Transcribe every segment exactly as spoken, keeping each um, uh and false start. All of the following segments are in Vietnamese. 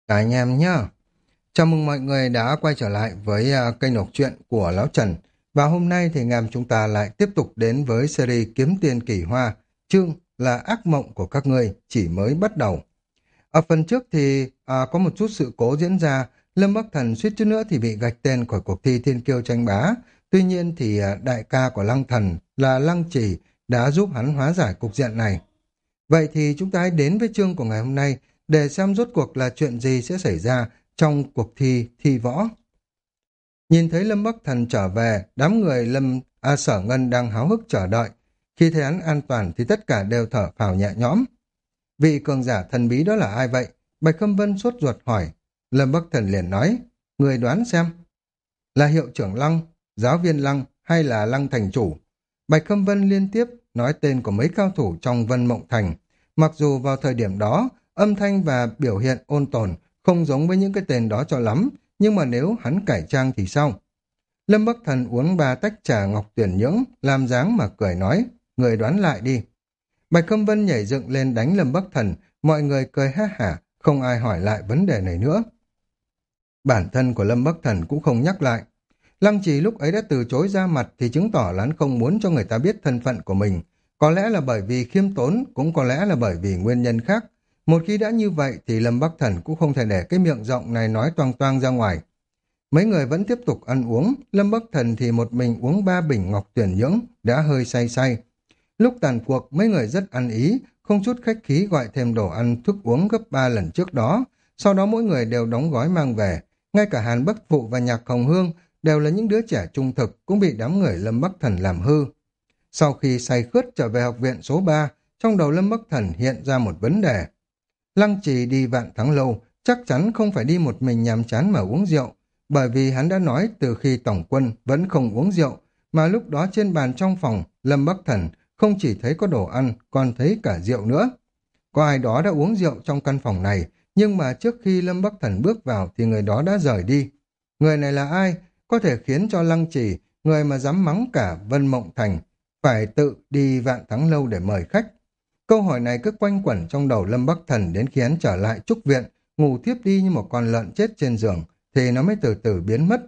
Cả anh em nhá. Chào mừng mọi người đã quay trở lại với à, kênh đọc truyện của Lão Trần. Và hôm nay thì anh em chúng ta lại tiếp tục đến với series Kiếm Tiền Kỳ Hoa, chương là ác mộng của các ngươi chỉ mới bắt đầu. Ở phần trước thì à, có một chút sự cố diễn ra, Lâm Bắc Thần suýt chút nữa thì bị gạch tên khỏi cuộc thi Thiên Kiêu tranh bá. Tuy nhiên thì à, đại ca của Lăng Thần là Lăng Trì đã giúp hắn hóa giải cục diện này. Vậy thì chúng ta hãy đến với chương của ngày hôm nay để xem rốt cuộc là chuyện gì sẽ xảy ra trong cuộc thi thi võ. Nhìn thấy Lâm Bắc Thần trở về, đám người Lâm A Sở Ngân đang háo hức chờ đợi. Khi thấy hắn an toàn thì tất cả đều thở phào nhẹ nhõm. Vị cường giả thần bí đó là ai vậy? Bạch Khâm Vân sốt ruột hỏi. Lâm Bắc Thần liền nói, người đoán xem. Là hiệu trưởng Lăng, giáo viên Lăng hay là Lăng thành chủ? Bạch Khâm Vân liên tiếp nói tên của mấy cao thủ trong Vân Mộng Thành. Mặc dù vào thời điểm đó, âm thanh và biểu hiện ôn tồn không giống với những cái tên đó cho lắm, nhưng mà nếu hắn cải trang thì sao? Lâm Bắc Thần uống ba tách trà ngọc tuyển nhưỡng, làm dáng mà cười nói, người đoán lại đi. Bạch Khâm Vân nhảy dựng lên đánh Lâm Bắc Thần, mọi người cười ha hả, không ai hỏi lại vấn đề này nữa. Bản thân của Lâm Bắc Thần cũng không nhắc lại. Lăng Trì lúc ấy đã từ chối ra mặt thì chứng tỏ là hắn không muốn cho người ta biết thân phận của mình. Có lẽ là bởi vì khiêm tốn, cũng có lẽ là bởi vì nguyên nhân khác. Một khi đã như vậy thì Lâm Bắc Thần cũng không thể để cái miệng rộng này nói toang toang ra ngoài. Mấy người vẫn tiếp tục ăn uống, Lâm Bắc Thần thì một mình uống ba bình ngọc tuyển nhưỡng, đã hơi say say. Lúc tàn cuộc, mấy người rất ăn ý, không chút khách khí gọi thêm đồ ăn thức uống gấp ba lần trước đó. Sau đó mỗi người đều đóng gói mang về. Ngay cả Hàn Bắc Phụ và Nhạc Hồng Hương đều là những đứa trẻ trung thực cũng bị đám người Lâm Bắc Thần làm hư. Sau khi say khướt trở về học viện số ba, trong đầu Lâm Bắc Thần hiện ra một vấn đề. Lăng Trì đi Vạn Thắng Lâu chắc chắn không phải đi một mình nhàm chán mà uống rượu, bởi vì hắn đã nói từ khi tổng quân vẫn không uống rượu, mà lúc đó trên bàn trong phòng, Lâm Bắc Thần không chỉ thấy có đồ ăn, còn thấy cả rượu nữa. Có ai đó đã uống rượu trong căn phòng này, nhưng mà trước khi Lâm Bắc Thần bước vào thì người đó đã rời đi. Người này là ai? Có thể khiến cho Lăng Trì, người mà dám mắng cả Vân Mộng Thành, phải tự đi Vạn Thắng Lâu để mời khách. Câu hỏi này cứ quanh quẩn trong đầu Lâm Bắc Thần đến khi hắn trở lại trúc viện, ngủ thiếp đi như một con lợn chết trên giường, thì nó mới từ từ biến mất.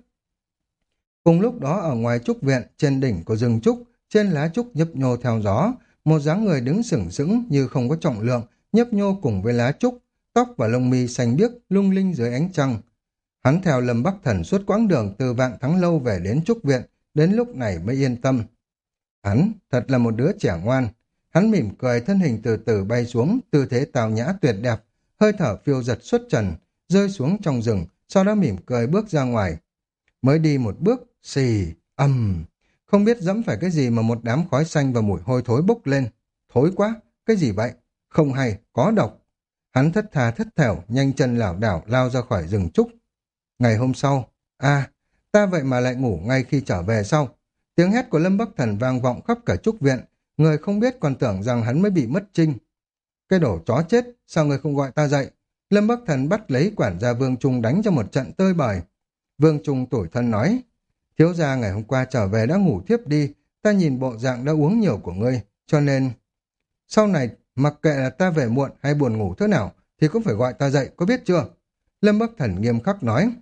Cùng lúc đó ở ngoài trúc viện, trên đỉnh của rừng trúc, trên lá trúc nhấp nhô theo gió, một dáng người đứng sừng sững như không có trọng lượng, nhấp nhô cùng với lá trúc, tóc và lông mi xanh biếc lung linh dưới ánh trăng. Hắn theo Lâm Bắc Thần suốt quãng đường từ Vạn Thắng Lâu về đến trúc viện, đến lúc này mới yên tâm. Hắn thật là một đứa trẻ ngoan. Hắn mỉm cười, thân hình từ từ bay xuống, tư thế tào nhã tuyệt đẹp, hơi thở phiêu giật xuất trần, rơi xuống trong rừng, sau đó mỉm cười bước ra ngoài. Mới đi một bước, xì, âm, không biết dẫm phải cái gì mà một đám khói xanh và mùi hôi thối bốc lên. Thối quá, cái gì vậy? Không hay, có độc. Hắn thất thà thất thểu, nhanh chân lảo đảo lao ra khỏi rừng trúc. Ngày hôm sau, à, ta vậy mà lại ngủ ngay khi trở về sau. Tiếng hét của Lâm Bắc Thần vang vọng khắp cả trúc viện, người không biết còn tưởng rằng hắn mới bị mất trinh. Cái đổ chó chết, sao người không gọi ta dậy? Lâm Bắc Thần bắt lấy quản gia Vương Trung đánh cho một trận tơi bời. Vương Trung tủi thân nói, thiếu gia ngày hôm qua trở về đã ngủ thiếp đi, ta nhìn bộ dạng đã uống nhiều của ngươi, cho nên sau này mặc kệ là ta về muộn hay buồn ngủ thế nào thì cũng phải gọi ta dậy, có biết chưa? Lâm Bắc Thần nghiêm khắc nói.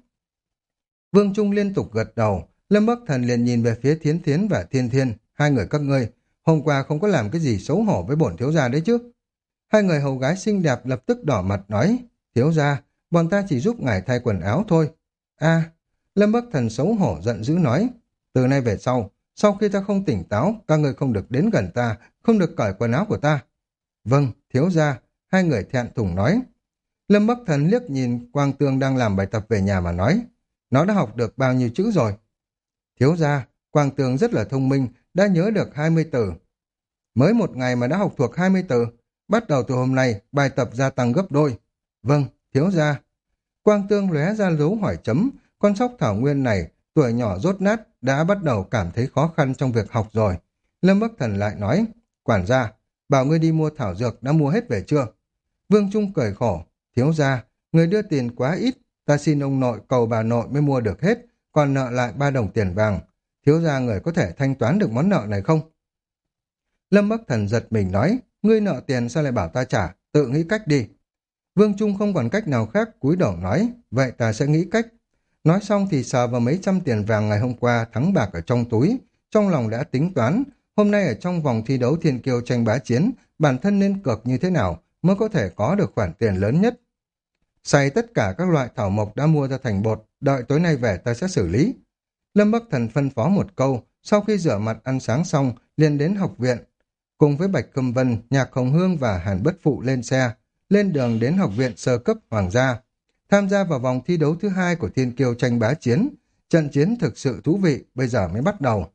Vương Trung liên tục gật đầu, Lâm Bắc Thần liền nhìn về phía Thiến Thiến và Thiên Thiên, hai người các ngươi, hôm qua không có làm cái gì xấu hổ với bổn thiếu gia đấy chứ? Hai người hầu gái xinh đẹp lập tức đỏ mặt nói, thiếu gia, bọn ta chỉ giúp ngài thay quần áo thôi. A, Lâm Bắc Thần xấu hổ giận dữ nói, từ nay về sau, sau khi ta không tỉnh táo, các ngươi không được đến gần ta, không được cởi quần áo của ta. Vâng, thiếu gia, hai người thẹn thùng nói. Lâm Bắc Thần liếc nhìn Quang Tương đang làm bài tập về nhà mà nói, nó đã học được bao nhiêu chữ rồi? Thiếu gia, Quang Tương rất là thông minh, đã nhớ được hai mươi từ. Mới một ngày mà đã học thuộc hai mươi từ, bắt đầu từ hôm nay, bài tập gia tăng gấp đôi. Vâng, thiếu gia. Quang Tương lóe ra dấu hỏi chấm, con sóc Thảo Nguyên này, tuổi nhỏ dốt nát, đã bắt đầu cảm thấy khó khăn trong việc học rồi. Lâm Bắc Thần lại nói, quản gia, bảo ngươi đi mua thảo dược đã mua hết về chưa? Vương Trung cười khổ, thiếu gia, người đưa tiền quá ít, ta xin ông nội cầu bà nội mới mua được hết, còn nợ lại ba đồng tiền vàng. Thiếu gia người có thể thanh toán được món nợ này không? Lâm Bắc Thần giật mình nói, ngươi nợ tiền sao lại bảo ta trả, tự nghĩ cách đi. Vương Trung không còn cách nào khác, cúi đầu nói, vậy ta sẽ nghĩ cách. Nói xong thì sờ vào mấy trăm tiền vàng ngày hôm qua thắng bạc ở trong túi, trong lòng đã tính toán, hôm nay ở trong vòng thi đấu thiên kiêu tranh bá chiến, bản thân nên cược như thế nào mới có thể có được khoản tiền lớn nhất. Xay tất cả các loại thảo mộc đã mua ra thành bột, đợi tối nay về ta sẽ xử lý. Lâm Bắc Thần phân phó một câu, sau khi rửa mặt ăn sáng xong, liền đến học viện. Cùng với Bạch Câm Vân, Nhạc Hồng Hương và Hàn Bất Phụ lên xe, lên đường đến học viện sơ cấp Hoàng gia. Tham gia vào vòng thi đấu thứ hai của Thiên Kiêu tranh bá chiến. Trận chiến thực sự thú vị, bây giờ mới bắt đầu.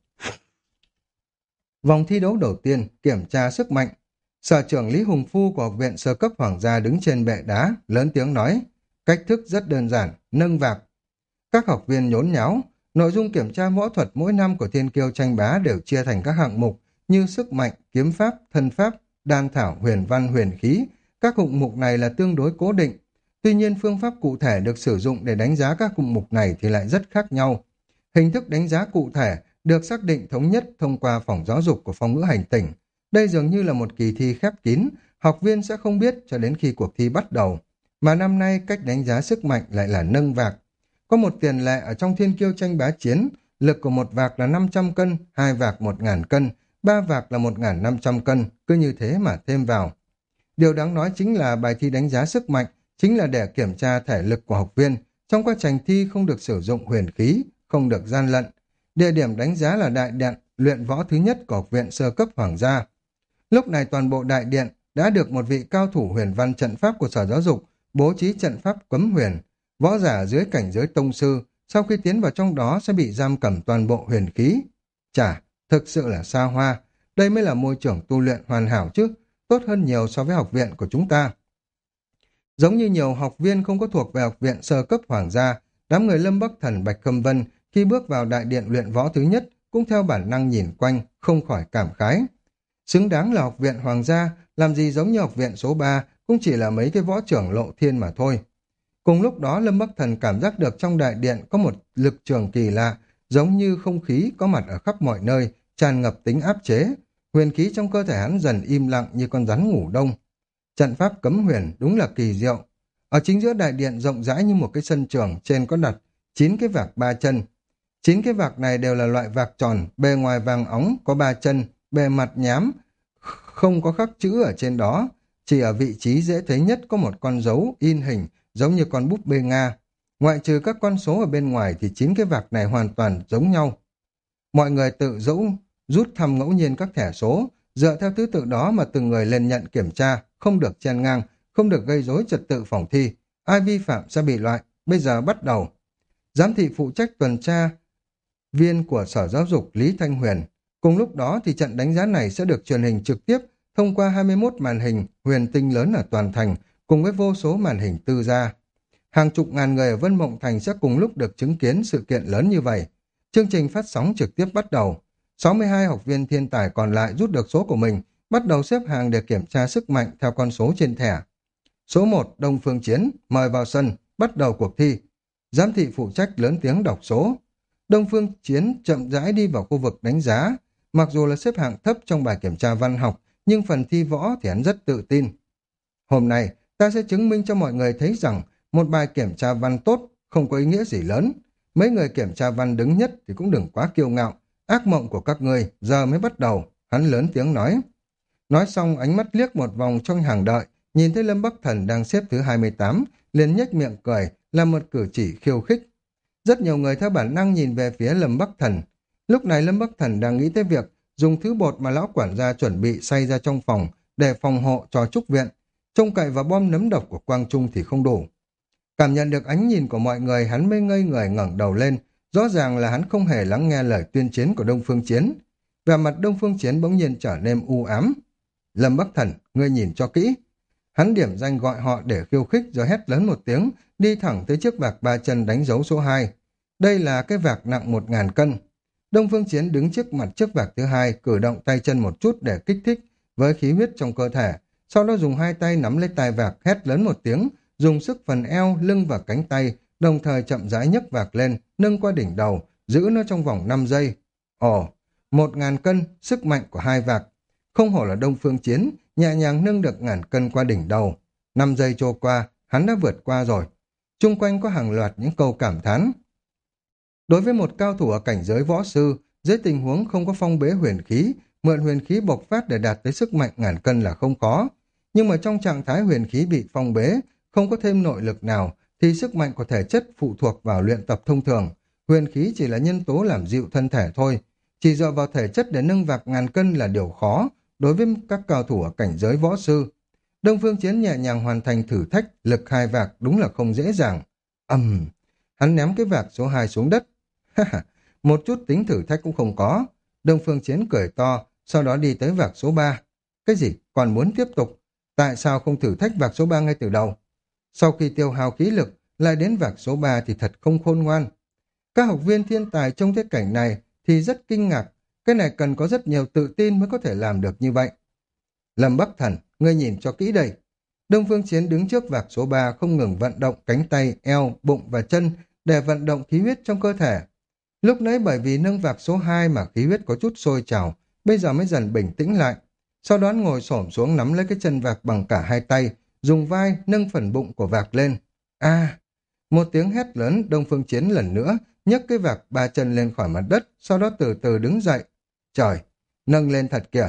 Vòng thi đấu đầu tiên, kiểm tra sức mạnh. Sở trưởng Lý Hùng Phu của học viện sơ cấp Hoàng gia đứng trên bệ đá, lớn tiếng nói, cách thức rất đơn giản, nâng vạc. Các học viên nhốn nháo, nội dung kiểm tra võ thuật mỗi năm của Thiên Kiêu tranh bá đều chia thành các hạng mục như sức mạnh, kiếm pháp, thân pháp, đan thảo, huyền văn, huyền khí. Các hạng mục này là tương đối cố định. Tuy nhiên phương pháp cụ thể được sử dụng để đánh giá các hạng mục này thì lại rất khác nhau. Hình thức đánh giá cụ thể được xác định thống nhất thông qua phòng giáo dục của phong ngữ hành tỉnh. Đây dường như là một kỳ thi khép kín, học viên sẽ không biết cho đến khi cuộc thi bắt đầu. Mà năm nay cách đánh giá sức mạnh lại là nâng vạc. Có một tiền lệ ở trong Thiên Kiêu tranh bá chiến, lực của một vạc là năm trăm cân, hai vạc một nghìn cân, ba vạc là một nghìn năm trăm cân, cứ như thế mà thêm vào. Điều đáng nói chính là bài thi đánh giá sức mạnh chính là để kiểm tra thể lực của học viên, trong quá trình thi không được sử dụng huyền khí, không được gian lận. Địa điểm đánh giá là đại điện luyện võ thứ nhất của học viện sơ cấp Hoàng gia. Lúc này toàn bộ đại điện đã được một vị cao thủ huyền văn trận pháp của Sở Giáo dục bố trí trận pháp cấm huyền. Võ giả dưới cảnh giới tông sư, sau khi tiến vào trong đó sẽ bị giam cầm toàn bộ huyền khí. Chà, thực sự là xa hoa, đây mới là môi trường tu luyện hoàn hảo chứ, tốt hơn nhiều so với học viện của chúng ta. Giống như nhiều học viên không có thuộc về học viện sơ cấp Hoàng gia, đám người Lâm Bắc Thần, Bạch Khâm Vân khi bước vào đại điện luyện võ thứ nhất cũng theo bản năng nhìn quanh, không khỏi cảm khái. Xứng đáng là học viện Hoàng gia, làm gì giống như học viện số ba, cũng chỉ là mấy cái võ trưởng lộ thiên mà thôi. Cùng lúc đó Lâm Bắc Thần cảm giác được trong đại điện có một lực trường kỳ lạ, giống như không khí có mặt ở khắp mọi nơi, tràn ngập tính áp chế. Huyền khí trong cơ thể hắn dần im lặng như con rắn ngủ đông. Trận pháp cấm huyền đúng là kỳ diệu. Ở chính giữa đại điện rộng rãi như một cái sân trường, trên có đặt chín cái vạc ba chân. Chín cái vạc này đều là loại vạc tròn, bề ngoài vàng óng, có ba chân, bề mặt nhám, không có khắc chữ ở trên đó. Chỉ ở vị trí dễ thấy nhất có một con dấu in hình, giống như con búp bê Nga. Ngoại trừ các con số ở bên ngoài thì chín cái vạc này hoàn toàn giống nhau. Mọi người tự dẫu rút thăm ngẫu nhiên các thẻ số, dựa theo thứ tự đó mà từng người lên nhận kiểm tra, không được chen ngang, không được gây rối trật tự phòng thi. Ai vi phạm sẽ bị loại. Bây giờ bắt đầu. Giám thị phụ trách tuần tra viên của Sở Giáo dục Lý Thanh Huyền. Cùng lúc đó thì trận đánh giá này sẽ được truyền hình trực tiếp thông qua hai mươi mốt màn hình huyền tinh lớn ở toàn thành, cùng với vô số màn hình tư gia. Hàng chục ngàn người ở Vân Mộng Thành sẽ cùng lúc được chứng kiến sự kiện lớn như vậy. Chương trình phát sóng trực tiếp bắt đầu. sáu mươi hai học viên thiên tài còn lại rút được số của mình, bắt đầu xếp hàng để kiểm tra sức mạnh theo con số trên thẻ. Số một, Đông Phương Chiến, mời vào sân, bắt đầu cuộc thi. Giám thị phụ trách lớn tiếng đọc số. Đông Phương Chiến chậm rãi đi vào khu vực đánh giá. Mặc dù là xếp hạng thấp trong bài kiểm tra văn học, nhưng phần thi võ thì hắn rất tự tin. Hôm nay, ta sẽ chứng minh cho mọi người thấy rằng một bài kiểm tra văn tốt không có ý nghĩa gì lớn. Mấy người kiểm tra văn đứng nhất thì cũng đừng quá kiêu ngạo. Ác mộng của các người giờ mới bắt đầu, hắn lớn tiếng nói. Nói xong ánh mắt liếc một vòng trong hàng đợi, nhìn thấy Lâm Bắc Thần đang xếp thứ hai mươi tám, liền nhếch miệng cười, làm một cử chỉ khiêu khích. Rất nhiều người theo bản năng nhìn về phía Lâm Bắc Thần. Lúc này Lâm Bắc Thần đang nghĩ tới việc dùng thứ bột mà lão quản gia chuẩn bị xay ra trong phòng để phòng hộ cho trúc viện. Trông cậy vào bom nấm độc của Quang Trung thì không đủ. Cảm nhận được ánh nhìn của mọi người, hắn mới ngây người ngẩng đầu lên. Rõ ràng là hắn không hề lắng nghe lời tuyên chiến của Đông Phương Chiến. Vẻ mặt Đông Phương Chiến bỗng nhiên trở nên u ám. Lâm Bắc Thần, ngươi nhìn cho kỹ. Hắn điểm danh gọi họ để khiêu khích rồi hét lớn một tiếng, đi thẳng tới chiếc vạc ba chân đánh dấu số hai. Đây là cái vạc nặng một ngàn cân. Đông Phương Chiến đứng trước mặt chiếc vạc thứ hai, cử động tay chân một chút để kích thích với khí huyết trong cơ thể. Sau đó dùng hai tay nắm lấy tai vạc, hét lớn một tiếng, dùng sức phần eo, lưng và cánh tay, đồng thời chậm rãi nhấc vạc lên, nâng qua đỉnh đầu, giữ nó trong vòng năm giây. Ồ, một ngàn cân, sức mạnh của hai vạc. Không hổ là Đông Phương Chiến, nhẹ nhàng nâng được ngàn cân qua đỉnh đầu. Năm giây trôi qua, hắn đã vượt qua rồi. Chung quanh có hàng loạt những câu cảm thán. Đối với một cao thủ ở cảnh giới võ sư, dưới tình huống không có phong bế huyền khí, mượn huyền khí bộc phát để đạt tới sức mạnh ngàn cân là không có. Nhưng mà trong trạng thái huyền khí bị phong bế, không có thêm nội lực nào, thì sức mạnh của thể chất phụ thuộc vào luyện tập thông thường. Huyền khí chỉ là nhân tố làm dịu thân thể thôi. Chỉ dựa vào thể chất để nâng vạc ngàn cân là điều khó đối với các cao thủ ở cảnh giới võ sư. Đông Phương Chiến nhẹ nhàng hoàn thành thử thách, lực hai vạc đúng là không dễ dàng. Ầm, hắn ném cái vạc số hai xuống đất. Một chút tính thử thách cũng không có. Đông Phương Chiến cười to, sau đó đi tới vạc số ba. Cái gì? Còn muốn tiếp tục? Tại sao không thử thách vạc số ba ngay từ đầu? Sau khi tiêu hao khí lực, lại đến vạc số ba thì thật không khôn ngoan. Các học viên thiên tài trong thế cảnh này thì rất kinh ngạc. Cái này cần có rất nhiều tự tin mới có thể làm được như vậy. Lâm Bắc Thần, ngươi nhìn cho kỹ đây. Đông Phương Chiến đứng trước vạc số ba không ngừng vận động cánh tay, eo, bụng và chân để vận động khí huyết trong cơ thể. Lúc nãy bởi vì nâng vạc số hai mà khí huyết có chút sôi trào, bây giờ mới dần bình tĩnh lại. Sau đó ngồi xổm xuống nắm lấy cái chân vạc bằng cả hai tay, dùng vai nâng phần bụng của vạc lên. A! Một tiếng hét lớn, Đông Phương Chiến lần nữa nhấc cái vạc ba chân lên khỏi mặt đất, sau đó từ từ đứng dậy. Trời! Nâng lên thật kìa!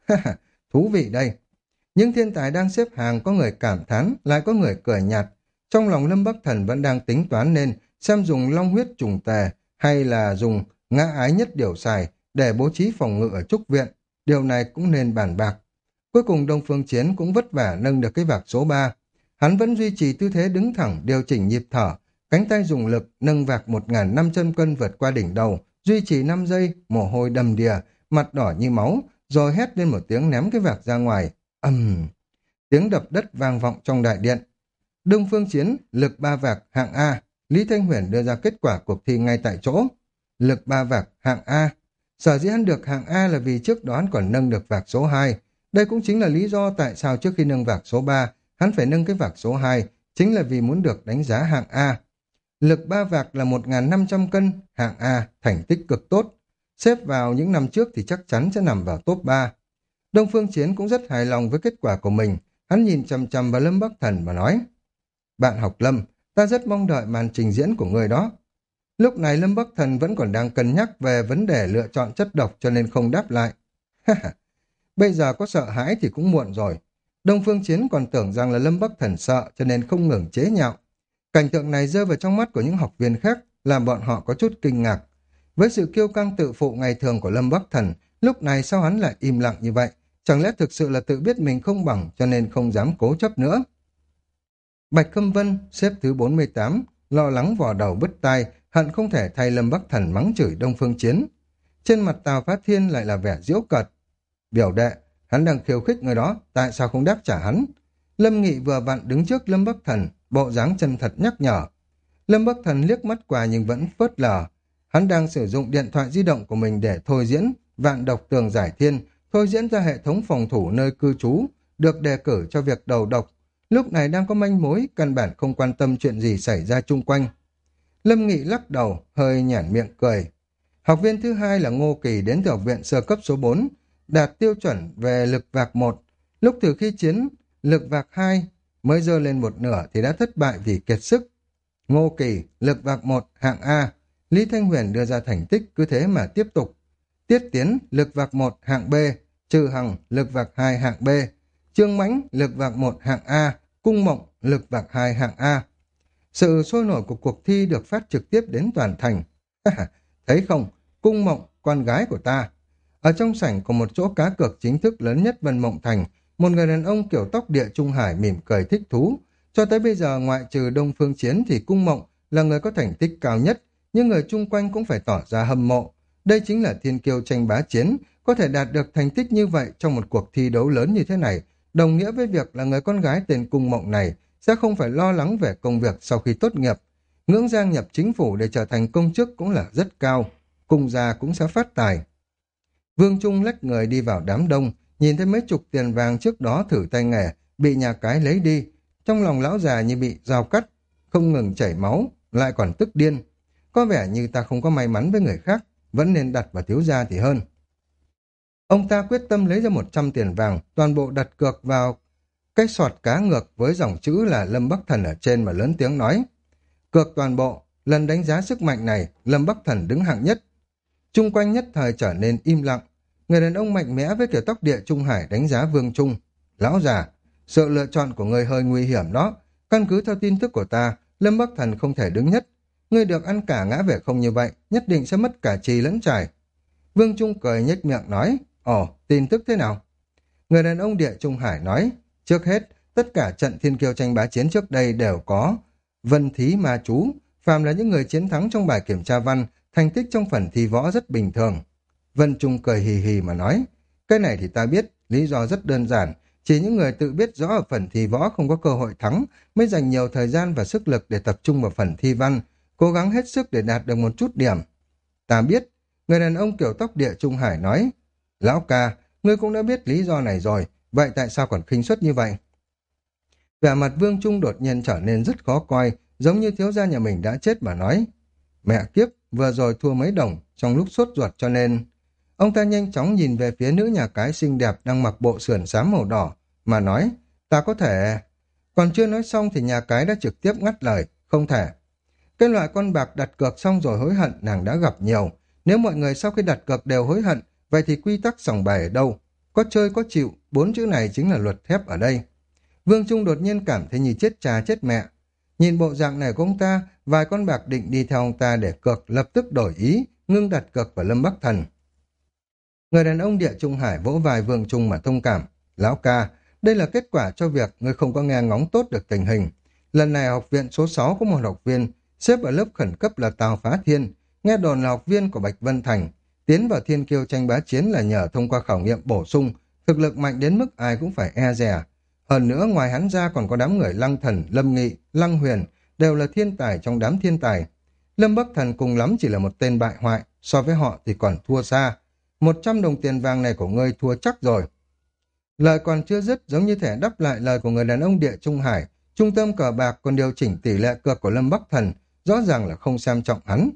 Thú vị đây! Những thiên tài đang xếp hàng có người cảm thán, lại có người cười nhạt. Trong lòng Lâm Bắc Thần vẫn đang tính toán nên xem dùng long huyết trùng tề hay là dùng ngã ái nhất điều xài để bố trí phòng ngự ở trúc viện. Điều này cũng nên bàn bạc. Cuối cùng Đông Phương Chiến cũng vất vả nâng được cái vạc số ba. Hắn vẫn duy trì tư thế đứng thẳng, điều chỉnh nhịp thở, cánh tay dùng lực nâng vạc một nghìn năm trăm cân vượt qua đỉnh đầu, duy trì năm giây, mồ hôi đầm đìa, mặt đỏ như máu, rồi hét lên một tiếng ném cái vạc ra ngoài. Ầm! Tiếng đập đất vang vọng trong đại điện. Đông Phương Chiến, lực ba vạc hạng A. Lý Thanh Huyền đưa ra kết quả cuộc thi ngay tại chỗ. Lực ba vạc hạng A. Sở dĩ hắn được hạng A là vì trước đó hắn còn nâng được vạc số hai. Đây cũng chính là lý do tại sao trước khi nâng vạc số ba, hắn phải nâng cái vạc số hai, chính là vì muốn được đánh giá hạng A. Lực ba vạc là một nghìn năm trăm cân, hạng A, thành tích cực tốt. Xếp vào những năm trước thì chắc chắn sẽ nằm vào top ba. Đông Phương Chiến cũng rất hài lòng với kết quả của mình. Hắn nhìn chằm chằm vào Lâm Bắc Thần và nói: Bạn học Lâm, ta rất mong đợi màn trình diễn của người đó. Lúc này Lâm Bắc Thần vẫn còn đang cân nhắc về vấn đề lựa chọn chất độc cho nên không đáp lại. Bây giờ có sợ hãi thì cũng muộn rồi. Đông Phương Chiến còn tưởng rằng là Lâm Bắc Thần sợ cho nên không ngừng chế nhạo. Cảnh tượng này rơi vào trong mắt của những học viên khác làm bọn họ có chút kinh ngạc. Với sự kiêu căng tự phụ ngày thường của Lâm Bắc Thần, lúc này sao hắn lại im lặng như vậy? Chẳng lẽ thực sự là tự biết mình không bằng cho nên không dám cố chấp nữa? Bạch Khâm Vân xếp thứ bốn mươi tám, lo lắng vò đầu bứt tai, hận không thể thay Lâm Bắc Thần mắng chửi Đông Phương Chiến. Trên mặt Tào Phát Thiên lại là vẻ giễu cợt. Biểu đệ, hắn đang khiêu khích người đó, tại sao không đáp trả hắn? Lâm Nghị vừa vặn đứng trước Lâm Bắc Thần, bộ dáng chân thật nhắc nhở. Lâm Bắc Thần liếc mắt qua nhưng vẫn phớt lờ. Hắn đang sử dụng điện thoại di động của mình để thôi diễn vạn độc tường giải thiên, thôi diễn ra hệ thống phòng thủ nơi cư trú, được đề cử cho việc đầu độc. Lúc này đang có manh mối, căn bản không quan tâm chuyện gì xảy ra chung quanh. Lâm Nghị lắc đầu, hơi nhản miệng cười. Học viên thứ hai là Ngô Kỳ đến từ học viện sơ cấp số bốn, đạt tiêu chuẩn về lực vạc một. Lúc từ khi chiến lực vạc hai mới dơ lên một nửa thì đã thất bại vì kiệt sức. Ngô Kỳ, lực vạc một, hạng A. Lý Thanh Huyền đưa ra thành tích cứ thế mà tiếp tục. Tiết Tiến, lực vạc một, hạng B. Trừ Hằng, lực vạc hai, hạng B. Trương Mãnh, lực vạc một, hạng A. Cung Mộng, lực vạc hai, hạng A. Sự sôi nổi của cuộc thi được phát trực tiếp đến toàn thành. Thấy không, Cung Mộng, con gái của ta. Ở trong sảnh có một chỗ cá cược chính thức lớn nhất Vân Mộng Thành, một người đàn ông kiểu tóc địa Trung Hải mỉm cười thích thú. Cho tới bây giờ ngoại trừ Đông Phương Chiến thì Cung Mộng là người có thành tích cao nhất, nhưng người chung quanh cũng phải tỏ ra hâm mộ. Đây chính là thiên kiêu tranh bá chiến, có thể đạt được thành tích như vậy trong một cuộc thi đấu lớn như thế này, đồng nghĩa với việc là người con gái tên Cung Mộng này sẽ không phải lo lắng về công việc sau khi tốt nghiệp. Ngưỡng gia nhập chính phủ để trở thành công chức cũng là rất cao, Cung gia cũng sẽ phát tài. Vương Trung lách người đi vào đám đông, nhìn thấy mấy chục tiền vàng trước đó thử tay nghề, bị nhà cái lấy đi. Trong lòng lão già như bị dao cắt, không ngừng chảy máu, lại còn tức điên. Có vẻ như ta không có may mắn với người khác, vẫn nên đặt vào thiếu gia thì hơn. Ông ta quyết tâm lấy ra một trăm tiền vàng, toàn bộ đặt cược vào Cái sọt cá ngược với dòng chữ là Lâm Bắc Thần ở trên mà lớn tiếng nói. Cược toàn bộ, lần đánh giá sức mạnh này, Lâm Bắc Thần đứng hạng nhất. Chung quanh nhất thời trở nên im lặng. Người đàn ông mạnh mẽ với kiểu tóc địa Trung Hải đánh giá Vương Trung. Lão già, sự lựa chọn của người hơi nguy hiểm đó. Căn cứ theo tin tức của ta, Lâm Bắc Thần không thể đứng nhất. Ngươi được ăn cả ngã về không như vậy, nhất định sẽ mất cả trì lẫn trải. Vương Trung cười nhếch miệng nói, ồ, tin tức thế nào? Người đàn ông địa Trung Hải nói, trước hết, tất cả trận thiên kiêu tranh bá chiến trước đây đều có vân thí ma chú, phàm là những người chiến thắng trong bài kiểm tra văn, thành tích trong phần thi võ rất bình thường. Vân Trung cười hì hì mà nói, cái này thì ta biết, lý do rất đơn giản, chỉ những người tự biết rõ ở phần thi võ không có cơ hội thắng, mới dành nhiều thời gian và sức lực để tập trung vào phần thi văn, cố gắng hết sức để đạt được một chút điểm. Ta biết, người đàn ông kiểu tóc địa Trung Hải nói, lão ca, ngươi cũng đã biết lý do này rồi, vậy tại sao còn khinh suất như vậy? Vẻ mặt Vương Trung đột nhiên trở nên rất khó coi, giống như thiếu gia nhà mình đã chết mà nói. Mẹ kiếp, vừa rồi thua mấy đồng, trong lúc sốt ruột cho nên... Ông ta nhanh chóng nhìn về phía nữ nhà cái xinh đẹp đang mặc bộ sườn xám màu đỏ, mà nói, ta có thể... Còn chưa nói xong thì nhà cái đã trực tiếp ngắt lời, không thể. Cái loại con bạc đặt cược xong rồi hối hận nàng đã gặp nhiều. Nếu mọi người sau khi đặt cược đều hối hận, vậy thì quy tắc sòng bài ở đâu? Có chơi có chịu, bốn chữ này chính là luật thép ở đây. Vương Trung đột nhiên cảm thấy như chết cha chết mẹ. Nhìn bộ dạng này của ông ta, vài con bạc định đi theo ông ta để cược lập tức đổi ý, ngưng đặt cược vào Lâm Bắc Thần. Người đàn ông địa Trung Hải vỗ vai Vương Trung mà thông cảm. Lão ca, đây là kết quả cho việc người không có nghe ngóng tốt được tình hình. Lần này học viện số sáu có một học viên, xếp ở lớp khẩn cấp là Tào Phá Thiên, nghe đồn là học viên của Bạch Vân Thành. Tiến vào thiên kiêu tranh bá chiến là nhờ thông qua khảo nghiệm bổ sung, thực lực mạnh đến mức ai cũng phải e dè. Hơn nữa ngoài hắn ra còn có đám người Lăng Thần, Lâm Nghị, Lăng Huyền, đều là thiên tài trong đám thiên tài. Lâm Bắc Thần cùng lắm chỉ là một tên bại hoại, so với họ thì còn thua xa. Một trăm đồng tiền vàng này của ngươi thua chắc rồi. Lời còn chưa dứt, giống như thể đáp lại lời của người đàn ông địa Trung Hải, trung tâm cờ bạc còn điều chỉnh tỷ lệ cược của Lâm Bắc Thần, rõ ràng là không xem trọng hắn.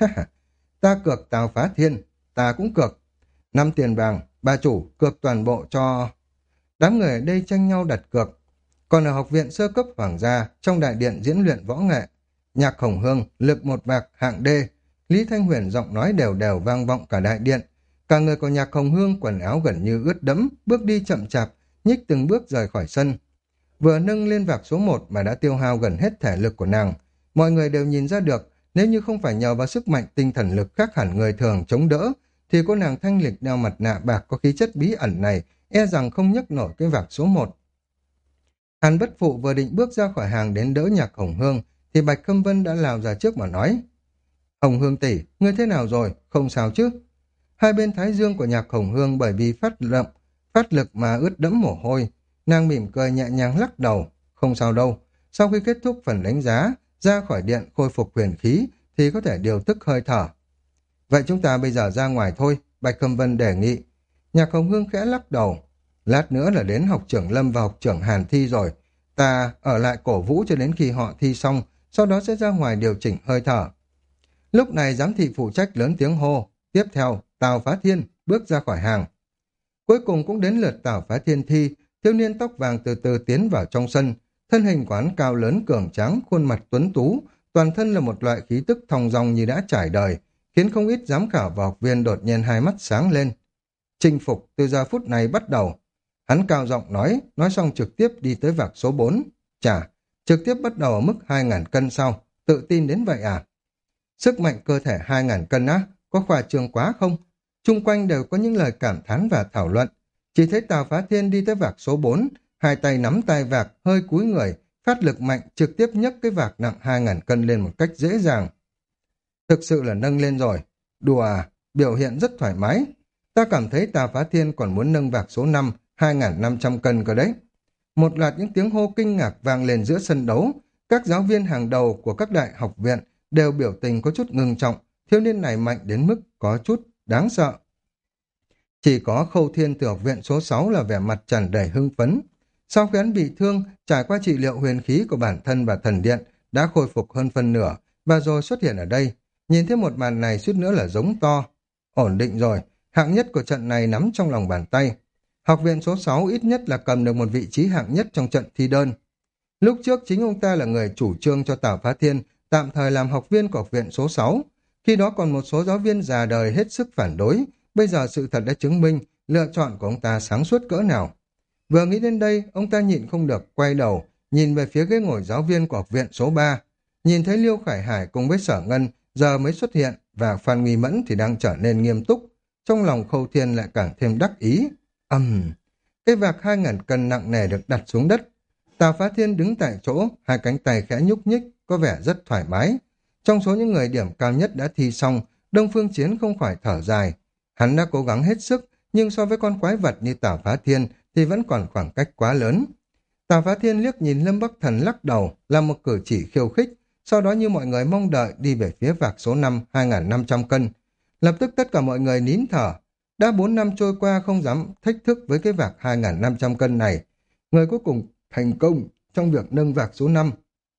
Ta cược Tào Phá Thiên, ta cũng cược. Năm tiền vàng, bà chủ cược toàn bộ cho... Đám người ở đây tranh nhau đặt cược. Còn ở học viện sơ cấp Hoàng gia, trong đại điện diễn luyện võ nghệ, Nhạc Hồng Hương, lực một bạc hạng D, Lý Thanh Huyền giọng nói đều đều vang vọng cả đại điện. Cả người của Nhạc Hồng Hương quần áo gần như ướt đẫm, bước đi chậm chạp, nhích từng bước rời khỏi sân. Vừa nâng lên vạc số một mà đã tiêu hao gần hết thể lực của nàng. Mọi người đều nhìn ra được, nếu như không phải nhờ vào sức mạnh tinh thần lực khác hẳn người thường chống đỡ, thì cô nàng thanh lịch đeo mặt nạ bạc có khí chất bí ẩn này e rằng không nhấc nổi cái vạc số một. Hàn Bất Phụ vừa định bước ra khỏi hàng đến đỡ Nhạc Hồng Hương, thì Bạch Khâm Vân đã lao ra trước mà nói, Hồng Hương tỷ, ngươi thế nào rồi, không sao chứ? Hai bên thái dương của Nhạc Hồng Hương bởi vì phát lậm, phát lực mà ướt đẫm mồ hôi, nàng mỉm cười nhẹ nhàng lắc đầu, không sao đâu, sau khi kết thúc phần đánh giá, ra khỏi điện khôi phục huyền khí thì có thể điều tức hơi thở. Vậy chúng ta bây giờ ra ngoài thôi, Bạch Khâm Vân đề nghị. Nhạc Hồng Hương khẽ lắc đầu, lát nữa là đến học trưởng Lâm và học trưởng Hàn thi rồi, ta ở lại cổ vũ cho đến khi họ thi xong, sau đó sẽ ra ngoài điều chỉnh hơi thở. Lúc này giám thị phụ trách lớn tiếng hô, tiếp theo Tào Phá Thiên bước ra khỏi hàng. Cuối cùng cũng đến lượt Tào Phá Thiên thi, thiếu niên tóc vàng từ từ tiến vào trong sân, thân hình quán cao lớn cường tráng, khuôn mặt tuấn tú, toàn thân là một loại khí tức thong dong như đã trải đời, khiến không ít giám khảo và học viên đột nhiên hai mắt sáng lên. Chinh phục từ giờ phút này bắt đầu. Hắn cao giọng nói, nói xong trực tiếp đi tới vạc số bốn. Chà, trực tiếp bắt đầu ở mức hai ngàn cân sau, tự tin đến vậy à? Sức mạnh cơ thể hai ngàn cân á, có khoa trương quá không? Chung quanh đều có những lời cảm thán và thảo luận. Chỉ thấy Tào Phá Thiên đi tới vạc số bốn, hai tay nắm tay vạc, hơi cúi người, phát lực mạnh trực tiếp nhấc cái vạc nặng hai ngàn cân lên một cách dễ dàng. Thực sự là nâng lên rồi. Đùa à, biểu hiện rất thoải mái. Ta cảm thấy Tào Phá Thiên còn muốn nâng vạc số năm, hai ngàn năm trăm cân cơ đấy. Một loạt những tiếng hô kinh ngạc vang lên giữa sân đấu. Các giáo viên hàng đầu của các đại học viện đều biểu tình có chút ngưng trọng, thiếu niên này mạnh đến mức có chút đáng sợ. Chỉ có Khâu Thiên từ học viện số sáu là vẻ mặt tràn đầy hưng phấn. Sau khi hắn bị thương, trải qua trị liệu huyền khí của bản thân và thần điện, đã khôi phục hơn phân nửa, và rồi xuất hiện ở đây. Nhìn thấy một màn này suýt nữa là giống to. Ổn định rồi, hạng nhất của trận này nắm trong lòng bàn tay. Học viện số sáu ít nhất là cầm được một vị trí hạng nhất trong trận thi đơn. Lúc trước chính ông ta là người chủ trương cho Tào Phá Thiên tạm thời làm học viên của học viện số sáu. Khi đó còn một số giáo viên già đời hết sức phản đối. Bây giờ sự thật đã chứng minh lựa chọn của ông ta sáng suốt cỡ nào. Vừa nghĩ đến đây, ông ta nhịn không được quay đầu, nhìn về phía ghế ngồi giáo viên của học viện số ba. Nhìn thấy Liêu Khải Hải cùng với Sở Ngân giờ mới xuất hiện và Phan Nghi Mẫn thì đang trở nên nghiêm túc. Trong lòng Khâu Thiên lại càng thêm đắc ý. Ầm, um, cái vạc hai ngàn cân nặng nề được đặt xuống đất. Tào Phá Thiên đứng tại chỗ, hai cánh tay khẽ nhúc nhích, có vẻ rất thoải mái. Trong số những người điểm cao nhất đã thi xong, Đông Phương Chiến không khỏi thở dài. Hắn đã cố gắng hết sức, nhưng so với con quái vật như Tào Phá Thiên thì vẫn còn khoảng cách quá lớn. Tào Phá Thiên liếc nhìn Lâm Bắc Thần lắc đầu, làm một cử chỉ khiêu khích, sau đó như mọi người mong đợi đi về phía vạc số năm, hai nghìn năm trăm cân. Lập tức tất cả mọi người nín thở. Đã bốn năm trôi qua không dám thách thức với cái vạc hai nghìn năm trăm cân này. Người cuối cùng thành công trong việc nâng vạc số năm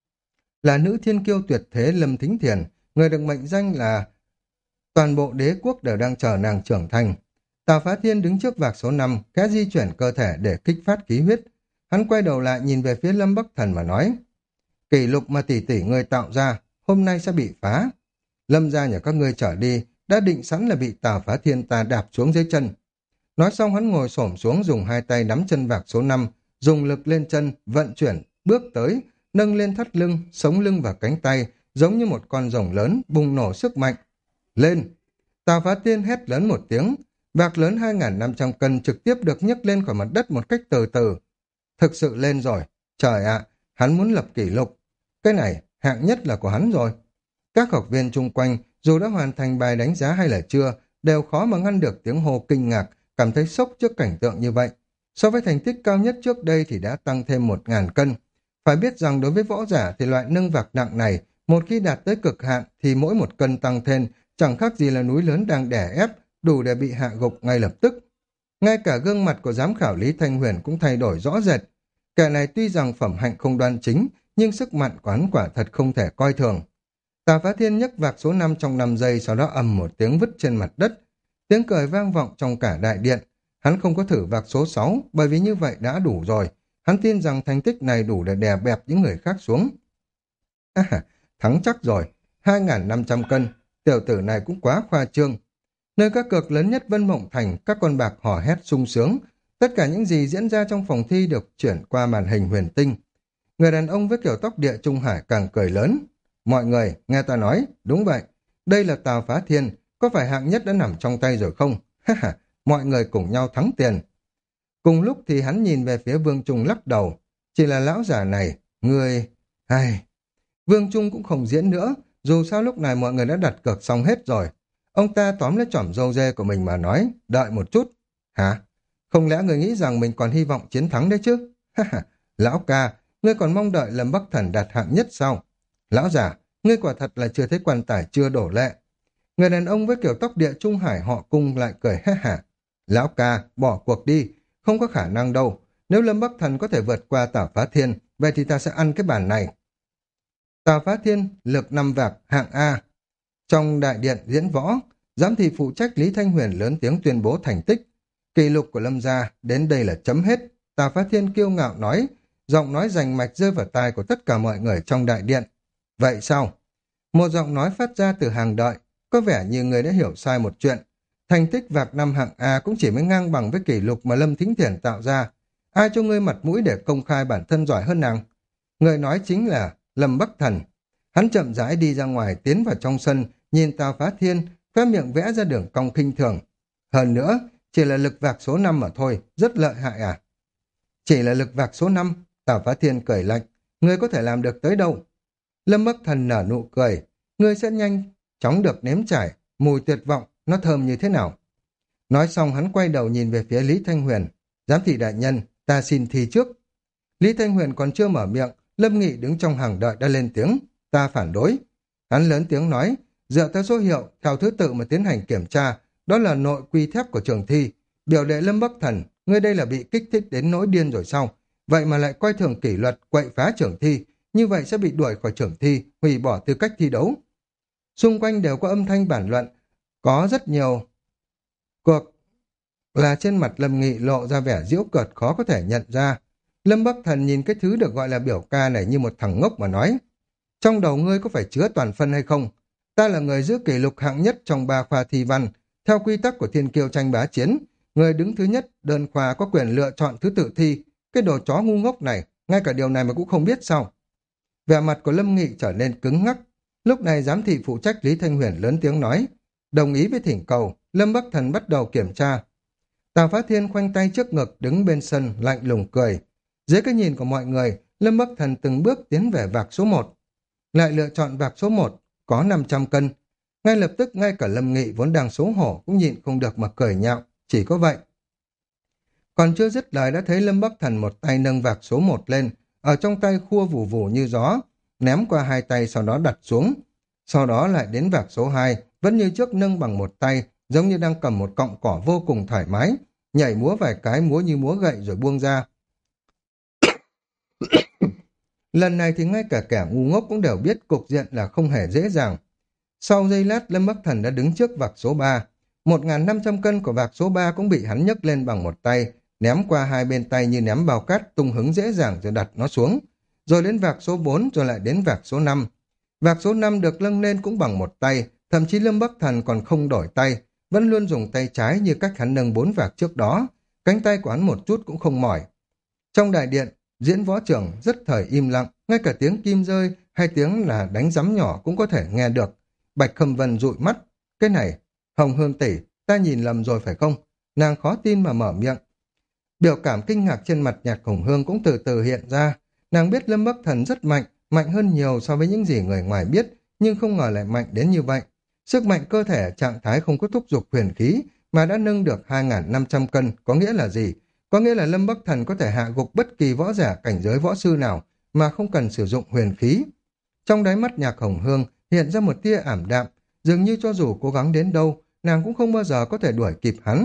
là nữ thiên kiêu tuyệt thế Lâm Thính Thiền, người được mệnh danh là toàn bộ đế quốc đều đang chờ nàng trưởng thành. Tào Phá Thiên đứng trước vạc số năm, khẽ di chuyển cơ thể để kích phát khí huyết. Hắn quay đầu lại nhìn về phía Lâm Bắc Thần mà nói, kỷ lục mà tỷ tỷ ngươi tạo ra, hôm nay sẽ bị phá. Lâm gia nhà các ngươi trở đi, đã định sẵn là bị Tào Phá Thiên ta đạp xuống dưới chân. Nói xong hắn ngồi xổm xuống dùng hai tay nắm chân vạc số năm, dùng lực lên chân, vận chuyển, bước tới, nâng lên thắt lưng, sống lưng và cánh tay, giống như một con rồng lớn, bùng nổ sức mạnh. Lên! Tào Phá Thiên hét lớn một tiếng, vạc lớn hai nghìn năm trăm cân trực tiếp được nhấc lên khỏi mặt đất một cách từ từ. Thực sự lên rồi. Trời ạ, hắn muốn lập kỷ lục. Cái này, hạng nhất là của hắn rồi. Các học viên chung quanh, dù đã hoàn thành bài đánh giá hay là chưa, đều khó mà ngăn được tiếng hô kinh ngạc, cảm thấy sốc trước cảnh tượng như vậy. So với thành tích cao nhất trước đây thì đã tăng thêm một nghìn cân. Phải biết rằng đối với võ giả thì loại nâng vạc nặng này, một khi đạt tới cực hạn thì mỗi một cân tăng thêm chẳng khác gì là núi lớn đang đè ép, đủ để bị hạ gục ngay lập tức. Ngay cả gương mặt của giám khảo Lý Thanh Huyền cũng thay đổi rõ rệt. Kẻ này tuy rằng phẩm hạnh không đoan chính, nhưng sức mạnh của hắn quả thật không thể coi thường. Tào Phá Thiên nhấc vạc số năm trong năm giây, sau đó ầm một tiếng vứt trên mặt đất. Tiếng cười vang vọng trong cả đại điện. Hắn không có thử vạc số sáu, bởi vì như vậy đã đủ rồi. Hắn tin rằng thành tích này đủ để đè bẹp những người khác xuống. À, thắng chắc rồi, hai nghìn năm trăm cân, tiểu tử này cũng quá khoa trương. Nơi các cược lớn nhất Vân Mộng Thành, các con bạc hò hét sung sướng. Tất cả những gì diễn ra trong phòng thi được chuyển qua màn hình huyền tinh. Người đàn ông với kiểu tóc địa Trung Hải càng cười lớn. Mọi người, nghe ta nói, đúng vậy. Đây là Tào Phá Thiên, có phải hạng nhất đã nằm trong tay rồi không? Ha ha, mọi người cùng nhau thắng tiền. Cùng lúc thì hắn nhìn về phía Vương Trung lắc đầu. Chỉ là lão già này, người... Ai... Vương Trung cũng không diễn nữa, dù sao lúc này mọi người đã đặt cược xong hết rồi. Ông ta tóm lấy chỏm râu dê của mình mà nói, đợi một chút. Hả? Không lẽ người nghĩ rằng mình còn hy vọng chiến thắng đấy chứ? Ha ha, lão ca, ngươi còn mong đợi Lâm Bắc Thần đạt hạng nhất sao? Lão già, ngươi quả thật là chưa thấy quan tài chưa đổ lệ. Người đàn ông với kiểu tóc địa Trung Hải họ Cung lại cười ha hả. Lão ca, bỏ cuộc đi, không có khả năng đâu. Nếu Lâm Bắc Thần có thể vượt qua Tào Phá Thiên, vậy thì ta sẽ ăn cái bàn này. Tào Phá Thiên, lực năm vạc, hạng A. Trong đại điện diễn võ, giám thị phụ trách Lý Thanh Huyền lớn tiếng tuyên bố thành tích. Kỷ lục của Lâm gia đến đây là chấm hết. Tào Phá Thiên kiêu ngạo nói, giọng nói rành mạch rơi vào tai của tất cả mọi người trong đại điện. Vậy sao? Một giọng nói phát ra từ hàng đợi, có vẻ như người đã hiểu sai một chuyện. Thành tích vạc năm hạng A cũng chỉ mới ngang bằng với kỷ lục mà Lâm Thính Thiển tạo ra. Ai cho ngươi mặt mũi để công khai bản thân giỏi hơn nàng? Người nói chính là Lâm Bắc Thần. Hắn chậm rãi đi ra ngoài, tiến vào trong sân, nhìn Tào Phá Thiên, khóe miệng vẽ ra đường cong khinh thường. Hơn nữa, chỉ là lực vạc số năm mà thôi, rất lợi hại à? Chỉ là lực vạc số năm, Tào Phá Thiên cười lạnh, ngươi có thể làm được tới đâu? Lâm Bắc Thần nở nụ cười, ngươi sẽ nhanh chóng được nếm trải, mùi tuyệt vọng, nó thơm như thế nào? Nói xong hắn quay đầu nhìn về phía Lý Thanh Huyền, giám thị đại nhân, ta xin thi trước. Lý Thanh Huyền còn chưa mở miệng, Lâm Nghị đứng trong hàng đợi đã lên tiếng, ta phản đối. Hắn lớn tiếng nói, dựa theo số hiệu, theo thứ tự mà tiến hành kiểm tra, đó là nội quy thép của trường thi. Biểu đệ Lâm Bắc Thần, ngươi đây là bị kích thích đến nỗi điên rồi sao? Vậy mà lại coi thường kỷ luật, quậy phá trường thi, như vậy sẽ bị đuổi khỏi trường thi, hủy bỏ tư cách thi đấu. Xung quanh đều có âm thanh bản luận, có rất nhiều cuộc là trên mặt Lâm Nghị lộ ra vẻ giễu cợt khó có thể nhận ra. Lâm Bắc Thần nhìn cái thứ được gọi là biểu ca này như một thằng ngốc mà nói. Trong đầu ngươi có phải chứa toàn phân hay không? Ta là người giữ kỷ lục hạng nhất trong ba khoa thi văn. Theo quy tắc của thiên kiêu tranh bá chiến, người đứng thứ nhất đơn khoa có quyền lựa chọn thứ tự thi. Cái đồ chó ngu ngốc này, ngay cả điều này mà cũng không biết sao? Vẻ mặt của Lâm Nghị trở nên cứng ngắc. Lúc này giám thị phụ trách Lý Thanh Huyền lớn tiếng nói. Đồng ý với thỉnh cầu, Lâm Bắc Thần bắt đầu kiểm tra. Tào Phá Thiên khoanh tay trước ngực đứng bên sân lạnh lùng cười. Dưới cái nhìn của mọi người, Lâm Bắc Thần từng bước tiến về vạc số một. Lại lựa chọn vạc số một, có năm trăm cân. Ngay lập tức ngay cả Lâm Nghị vốn đang xấu hổ cũng nhịn không được mà cười nhạo, chỉ có vậy. Còn chưa dứt lời đã thấy Lâm Bắc Thần một tay nâng vạc số một lên, ở trong tay khua vù vù như gió, ném qua hai tay sau đó đặt xuống. Sau đó lại đến vạc số hai, vẫn như trước nâng bằng một tay, giống như đang cầm một cọng cỏ vô cùng thoải mái, nhảy múa vài cái múa như múa gậy rồi buông ra. Lần này thì ngay cả kẻ ngu ngốc cũng đều biết cục diện là không hề dễ dàng. Sau giây lát, Lâm Bắc Thần đã đứng trước vạc số ba. một nghìn năm trăm cân của vạc số ba cũng bị hắn nhấc lên bằng một tay, ném qua hai bên tay như ném bao cát, tung hứng dễ dàng rồi đặt nó xuống. Rồi đến vạc số bốn, rồi lại đến vạc số năm. Vạc số năm được nâng lên cũng bằng một tay, thậm chí Lâm Bắc Thần còn không đổi tay, vẫn luôn dùng tay trái như cách hắn nâng bốn vạc trước đó. Cánh tay của hắn một chút cũng không mỏi. Trong đại điện, diễn võ trưởng rất thời im lặng, ngay cả tiếng kim rơi hay tiếng là đánh giấm nhỏ cũng có thể nghe được. Bạch Khâm Vân dụi mắt. Cái này, Hồng Hương tỷ, ta nhìn lầm rồi phải không? Nàng khó tin mà mở miệng. Biểu cảm kinh ngạc trên mặt Nhạc Hồng Hương cũng từ từ hiện ra. Nàng biết Lâm Bắc Thần rất mạnh, mạnh hơn nhiều so với những gì người ngoài biết, nhưng không ngờ lại mạnh đến như vậy. Sức mạnh cơ thể trạng thái không có thúc giục huyền khí, mà đã nâng được hai nghìn năm trăm cân, có nghĩa là gì? Có nghĩa là Lâm Bắc Thần có thể hạ gục bất kỳ võ giả cảnh giới võ sư nào mà không cần sử dụng huyền khí. Trong đáy mắt Nhạc Hồng Hương hiện ra một tia ảm đạm, dường như cho dù cố gắng đến đâu, nàng cũng không bao giờ có thể đuổi kịp hắn.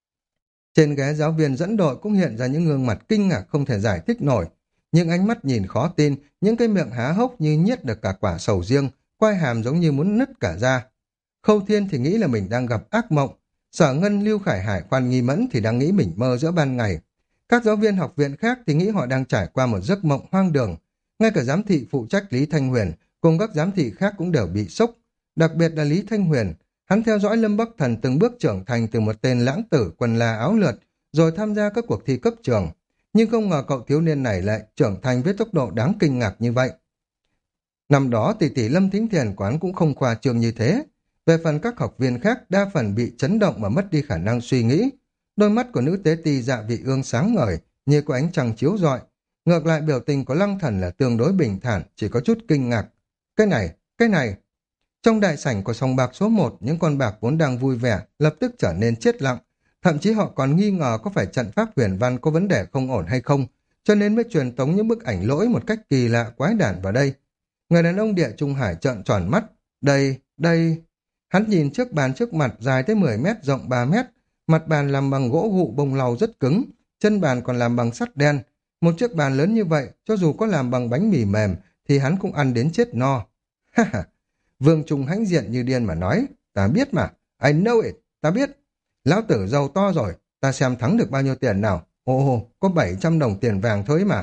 Trên ghế giáo viên dẫn đội cũng hiện ra những gương mặt kinh ngạc không thể giải thích nổi. Những ánh mắt nhìn khó tin, những cái miệng há hốc như nhiết được cả quả sầu riêng, quai hàm giống như muốn nứt cả ra. Khâu Thiên thì nghĩ là mình đang gặp ác mộng. Sở Ngân, Lưu Khải Hải, Khoan Nghi Mẫn thì đang nghĩ mình mơ giữa ban ngày. Các giáo viên học viện khác thì nghĩ họ đang trải qua một giấc mộng hoang đường. Ngay cả giám thị phụ trách Lý Thanh Huyền cùng các giám thị khác cũng đều bị sốc. Đặc biệt là Lý Thanh Huyền, hắn theo dõi Lâm Bắc Thần từng bước trưởng thành từ một tên lãng tử quần là áo lượt, rồi tham gia các cuộc thi cấp trường. Nhưng không ngờ cậu thiếu niên này lại trưởng thành với tốc độ đáng kinh ngạc như vậy. Năm đó tỷ tỷ Lâm Thính Thiền của hắn cũng không khoa trương như thế. Về phần các học viên khác đa phần bị chấn động mà mất đi khả năng suy nghĩ. Đôi mắt của nữ tế ti Dạ Vị Ương sáng ngời như có ánh trăng chiếu rọi. Ngược lại biểu tình của Lăng Thần là tương đối bình thản, chỉ có chút kinh ngạc. Cái này, cái này. Trong đại sảnh của sòng bạc số một, những con bạc vốn đang vui vẻ lập tức trở nên chết lặng. Thậm chí họ còn nghi ngờ có phải trận pháp huyền văn có vấn đề không ổn hay không, cho nên mới truyền tống những bức ảnh lỗi một cách kỳ lạ quái đản vào đây. Người đàn ông Địa Trung Hải trợn tròn mắt. Đây, đây... Hắn nhìn trước bàn trước mặt dài tới mười mét, rộng ba mét. Mặt bàn làm bằng gỗ gụ bông lau rất cứng, chân bàn còn làm bằng sắt đen. Một chiếc bàn lớn như vậy, cho dù có làm bằng bánh mì mềm, thì hắn cũng ăn đến chết no. Ha ha! Vương Trung hãnh diện như điên mà nói, ta biết mà, I know it, ta biết. Lão tử giàu to rồi, ta xem thắng được bao nhiêu tiền nào. Ồ, có bảy trăm đồng tiền vàng thôi mà.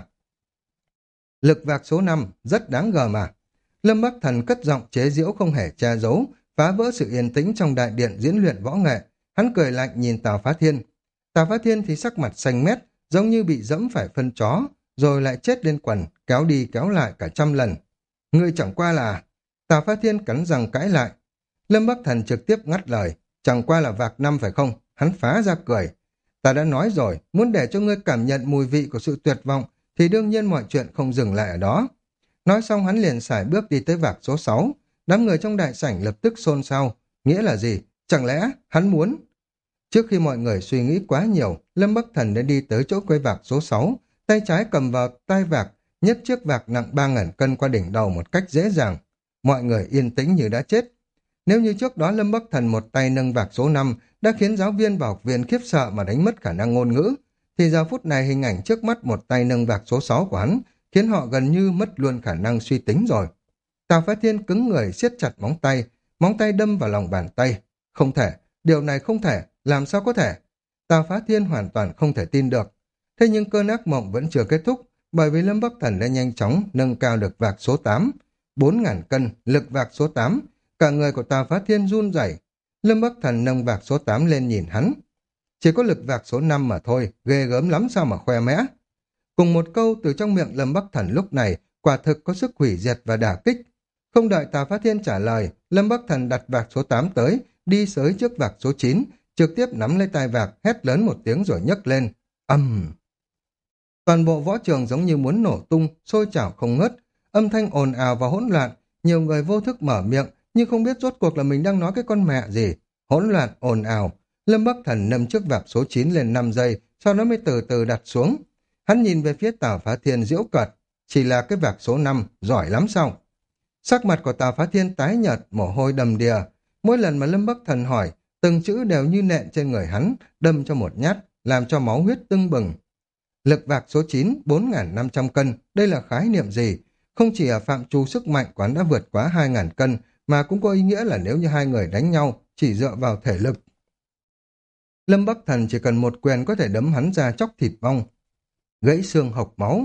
Lực vạc số năm, rất đáng gờ mà. Lâm Bắc Thần cất giọng chế giễu không hề che giấu, phá vỡ sự yên tĩnh trong đại điện diễn luyện võ nghệ. Hắn cười lạnh nhìn Tào Phá Thiên. Tào Phá Thiên thì sắc mặt xanh mét, giống như bị dẫm phải phân chó, rồi lại chết lên quần, kéo đi kéo lại cả trăm lần. Ngươi chẳng qua là... Tào Phá Thiên cắn răng cãi lại. Lâm Bắc Thần trực tiếp ngắt lời. Chẳng qua là vạc năm phải không? Hắn phá ra cười. Ta đã nói rồi, muốn để cho ngươi cảm nhận mùi vị của sự tuyệt vọng, thì đương nhiên mọi chuyện không dừng lại ở đó. Nói xong hắn liền sải bước đi tới vạc số sáu. Đám người trong đại sảnh lập tức xôn xao. Nghĩa là gì? Chẳng lẽ hắn muốn? Trước khi mọi người suy nghĩ quá nhiều, Lâm Bắc Thần đã đi tới chỗ quay vạc số sáu, tay trái cầm vào tay vạc, nhấc chiếc vạc nặng ba nghìn cân qua đỉnh đầu một cách dễ dàng. Mọi người yên tĩnh như đã chết. Nếu như trước đó Lâm Bắc Thần một tay nâng vạc số năm đã khiến giáo viên và học viên khiếp sợ mà đánh mất khả năng ngôn ngữ, thì giờ phút này hình ảnh trước mắt một tay nâng vạc số sáu của hắn khiến họ gần như mất luôn khả năng suy tính rồi. Tào Phá Thiên cứng người siết chặt móng tay, móng tay đâm vào lòng bàn tay. Không thể, điều này không thể, làm sao có thể? Tào Phá Thiên hoàn toàn không thể tin được. Thế nhưng cơn ác mộng vẫn chưa kết thúc, bởi vì Lâm Bắc Thần đã nhanh chóng nâng cao được vạc số tám. bốn ngàn cân, lực vạc số tám. Cả người của Tào Phá Thiên run rẩy. Lâm Bắc Thần nâng vạc số tám lên nhìn hắn. Chỉ có lực vạc số năm mà thôi, ghê gớm lắm sao mà khoe mẽ. Cùng một câu từ trong miệng Lâm Bắc Thần lúc này, quả thực có sức hủy diệt và đả kích. Không đợi Tào Phá Thiên trả lời, Lâm Bắc Thần đặt vạc số tám tới, đi tới trước vạc số chín, trực tiếp nắm lấy tai vạc, hét lớn một tiếng rồi nhấc lên. Ầm! Toàn bộ võ trường giống như muốn nổ tung, sôi trào không ngớt, âm thanh ồn ào và hỗn loạn, nhiều người vô thức mở miệng, nhưng không biết rốt cuộc là mình đang nói cái con mẹ gì. Hỗn loạn, ồn ào. Lâm Bắc Thần nâng trước vạc số chín lên năm giây, sau đó mới từ từ đặt xuống. Hắn nhìn về phía Tào Phá Thiên giễu cợt, chỉ là cái vạc số năm, giỏi lắm sao? Sắc mặt của Tào Phá Thiên tái nhợt, mồ hôi đầm đìa. Mỗi lần mà Lâm Bắc Thần hỏi, từng chữ đều như nện trên người hắn, đâm cho một nhát, làm cho máu huyết tưng bừng. Lực vạc số chín, bốn nghìn năm trăm cân, đây là khái niệm gì? Không chỉ ở phạm trù sức mạnh quán đã vượt quá hai nghìn cân, mà cũng có ý nghĩa là nếu như hai người đánh nhau, chỉ dựa vào thể lực. Lâm Bắc Thần chỉ cần một quyền có thể đấm hắn ra chóc thịt vong, gãy xương hộc máu.